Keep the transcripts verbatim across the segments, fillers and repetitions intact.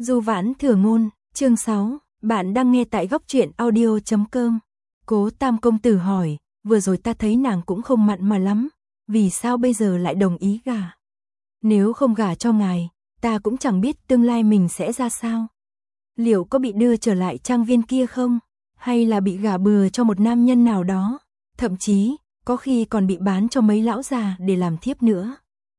Du Vãn Thừa Ngôn, chương sáu, bạn đang nghe tại góc truyện audio chấm com. Cố Tam công tử hỏi, vừa rồi ta thấy nàng cũng không mặn mà lắm, vì sao bây giờ lại đồng ý gả? Nếu không gả cho ngài, ta cũng chẳng biết tương lai mình sẽ ra sao. Liệu có bị đưa trở lại trang viên kia không? Hay là bị gả bừa cho một nam nhân nào đó? Thậm chí, có khi còn bị bán cho mấy lão già để làm thiếp nữa.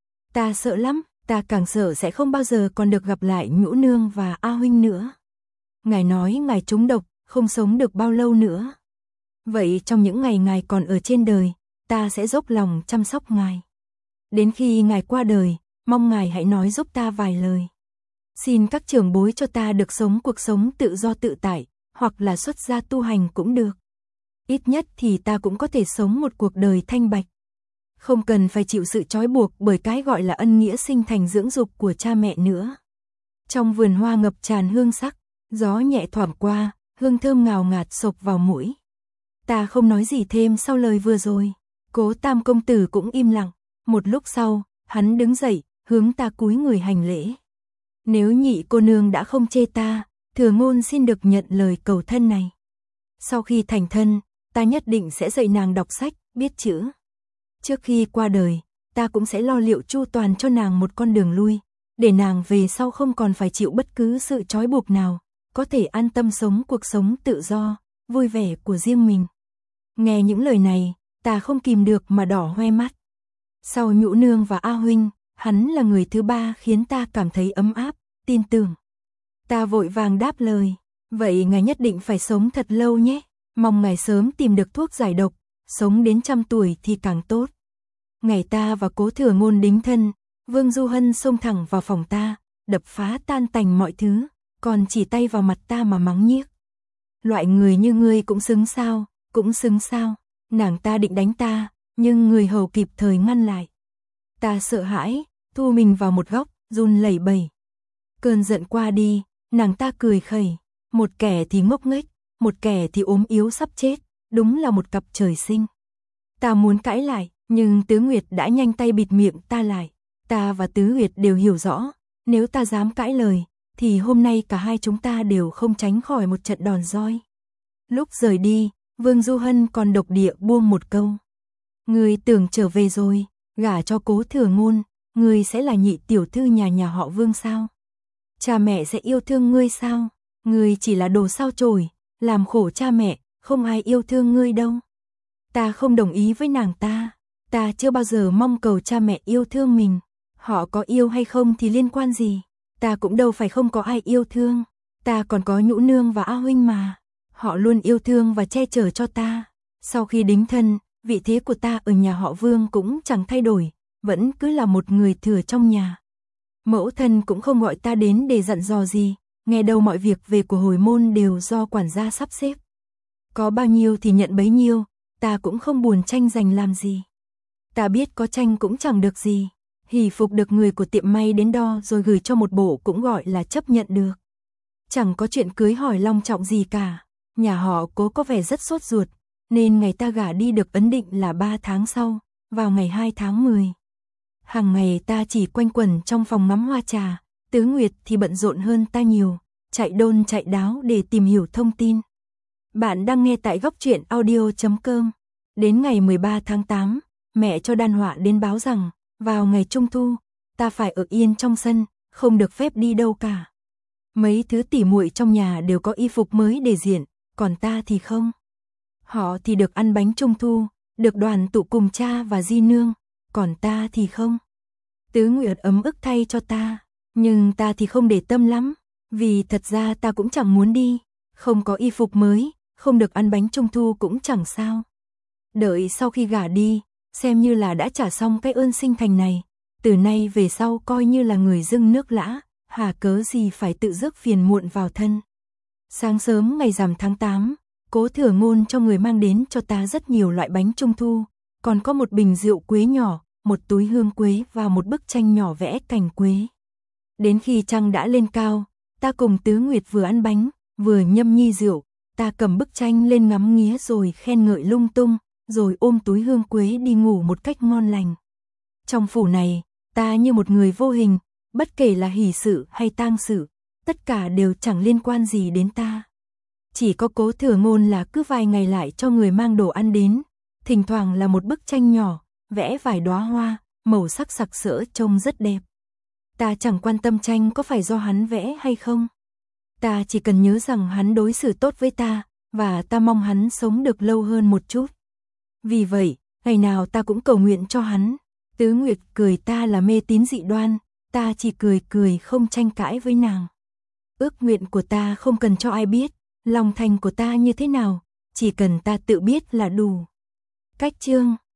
Ta sợ lắm, ta càng sợ sẽ không bao giờ còn được gặp lại Nhũ Nương và A Huynh nữa. Ngài nói ngài trúng độc, không sống được bao lâu nữa. Vậy trong những ngày ngài còn ở trên đời, ta sẽ dốc lòng chăm sóc ngài. Đến khi ngài qua đời, mong ngài hãy nói giúp ta vài lời. Xin các trưởng bối cho ta được sống cuộc sống tự do tự tại, hoặc là xuất gia tu hành cũng được. Ít nhất thì ta cũng có thể sống một cuộc đời thanh bạch. Không cần phải chịu sự trói buộc bởi cái gọi là ân nghĩa sinh thành dưỡng dục của cha mẹ nữa. Trong vườn hoa ngập tràn hương sắc, gió nhẹ thoảng qua, hương thơm ngào ngạt xộc vào mũi. Ta không nói gì thêm sau lời vừa rồi. Cố Tam công tử cũng im lặng. Một lúc sau, hắn đứng dậy, hướng ta cúi người hành lễ. Nếu nhị cô nương đã không chê ta, Thừa Ngôn xin được nhận lời cầu thân này. Sau khi thành thân, ta nhất định sẽ dạy nàng đọc sách, biết chữ. Trước khi qua đời, ta cũng sẽ lo liệu chu toàn cho nàng một con đường lui, để nàng về sau không còn phải chịu bất cứ sự trói buộc nào, có thể an tâm sống cuộc sống tự do, vui vẻ của riêng mình. Nghe những lời này, ta không kìm được mà đỏ hoe mắt. Sau Nhũ Nương và A Huynh, hắn là người thứ ba khiến ta cảm thấy ấm áp, tin tưởng. Ta vội vàng đáp lời, vậy ngài nhất định phải sống thật lâu nhé, mong ngài sớm tìm được thuốc giải độc, sống đến trăm tuổi thì càng tốt. Ngày ta và Cố Thừa Ngôn đính thân, Vương Du Hân xông thẳng vào phòng ta, đập phá tan tành mọi thứ, còn chỉ tay vào mặt ta mà mắng nhiếc. Loại người như ngươi cũng xứng sao, cũng xứng sao. Nàng ta định đánh ta, nhưng người hầu kịp thời ngăn lại. Ta sợ hãi, thu mình vào một góc, run lẩy bẩy. Cơn giận qua đi, nàng ta cười khẩy, một kẻ thì ngốc nghếch, một kẻ thì ốm yếu sắp chết, đúng là một cặp trời sinh. Ta muốn cãi lại, nhưng Tứ Nguyệt đã nhanh tay bịt miệng ta lại. Ta và Tứ Nguyệt đều hiểu rõ, nếu ta dám cãi lời, thì hôm nay cả hai chúng ta đều không tránh khỏi một trận đòn roi. Lúc rời đi, Vương Du Hân còn độc địa buông một câu. Ngươi tưởng trở về rồi, gả cho Cố Thừa Ngôn, ngươi sẽ là nhị tiểu thư nhà nhà họ Vương sao? Cha mẹ sẽ yêu thương ngươi sao? Ngươi chỉ là đồ sao chổi, làm khổ cha mẹ, không ai yêu thương ngươi đâu. Ta không đồng ý với nàng ta, ta chưa bao giờ mong cầu cha mẹ yêu thương mình. Họ có yêu hay không thì liên quan gì, ta cũng đâu phải không có ai yêu thương. Ta còn có Nhũ Nương và A Huynh mà, họ luôn yêu thương và che chở cho ta. Sau khi đính thân, vị thế của ta ở nhà họ Vương cũng chẳng thay đổi, vẫn cứ là một người thừa trong nhà. Mẫu thân cũng không gọi ta đến để dặn dò gì, nghe đâu mọi việc về của hồi môn đều do quản gia sắp xếp. Có bao nhiêu thì nhận bấy nhiêu, ta cũng không buồn tranh giành làm gì. Ta biết có tranh cũng chẳng được gì, hỷ phục được người của tiệm may đến đo rồi gửi cho một bộ cũng gọi là chấp nhận được. Chẳng có chuyện cưới hỏi long trọng gì cả, nhà họ Cố có vẻ rất sốt ruột, nên ngày ta gả đi được ấn định là ba tháng sau, vào ngày hai tháng mười. Hàng ngày ta chỉ quanh quẩn trong phòng ngắm hoa trà, Tứ Nguyệt thì bận rộn hơn ta nhiều, chạy đôn chạy đáo để tìm hiểu thông tin. Bạn đang nghe tại góc truyện audio chấm com. Đến ngày mười ba tháng tám, mẹ cho Đan Họa đến báo rằng, vào ngày Trung Thu, ta phải ở yên trong sân, không được phép đi đâu cả. Mấy thứ tỉ muội trong nhà đều có y phục mới để diện, còn ta thì không. Họ thì được ăn bánh Trung Thu, được đoàn tụ cùng cha và di nương, còn ta thì không. Tứ Nguyệt ấm ức thay cho ta, nhưng ta thì không để tâm lắm, vì thật ra ta cũng chẳng muốn đi, không có y phục mới, không được ăn bánh Trung Thu cũng chẳng sao. Đợi sau khi gả đi, xem như là đã trả xong cái ơn sinh thành này, từ nay về sau coi như là người dưng nước lã, hà cớ gì phải tự rước phiền muộn vào thân. Sáng sớm ngày rằm tháng tám, Cố Thừa Ngôn cho người mang đến cho ta rất nhiều loại bánh Trung Thu, còn có một bình rượu quế nhỏ, một túi hương quế và một bức tranh nhỏ vẽ cành quế. Đến khi trăng đã lên cao, ta cùng Tứ Nguyệt vừa ăn bánh, vừa nhâm nhi rượu, ta cầm bức tranh lên ngắm nghía rồi khen ngợi lung tung, rồi ôm túi hương quế đi ngủ một cách ngon lành. Trong phủ này, ta như một người vô hình, bất kể là hỷ sự hay tang sự, tất cả đều chẳng liên quan gì đến ta. Chỉ có Cố Thừa Ngôn là cứ vài ngày lại cho người mang đồ ăn đến, thỉnh thoảng là một bức tranh nhỏ, vẽ vài đóa hoa, màu sắc sặc sỡ trông rất đẹp. Ta chẳng quan tâm tranh có phải do hắn vẽ hay không. Ta chỉ cần nhớ rằng hắn đối xử tốt với ta, và ta mong hắn sống được lâu hơn một chút. Vì vậy, ngày nào ta cũng cầu nguyện cho hắn. Tứ Nguyệt cười ta là mê tín dị đoan, ta chỉ cười cười không tranh cãi với nàng. Ước nguyện của ta không cần cho ai biết, lòng thành của ta như thế nào, chỉ cần ta tự biết là đủ. Cách chương